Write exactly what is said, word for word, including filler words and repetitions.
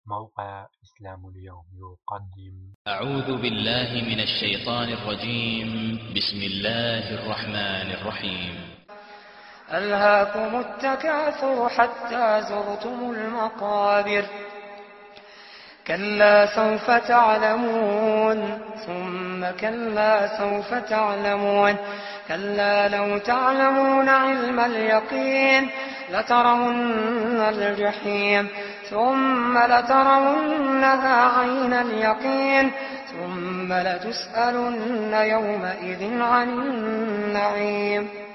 موقع إسلام اليوم يقدم. أعوذ بالله من الشيطان الرجيم. بسم الله الرحمن الرحيم. ألهاكم التكاثر حتى زرتم المقابر كلا سوف تعلمون ثم كلا سوف تعلمون كلا لو تعلمون علم اليقين لترون الجحيم ثم لترونها عين اليقين ثم لتسألن يومئذ عن النعيم.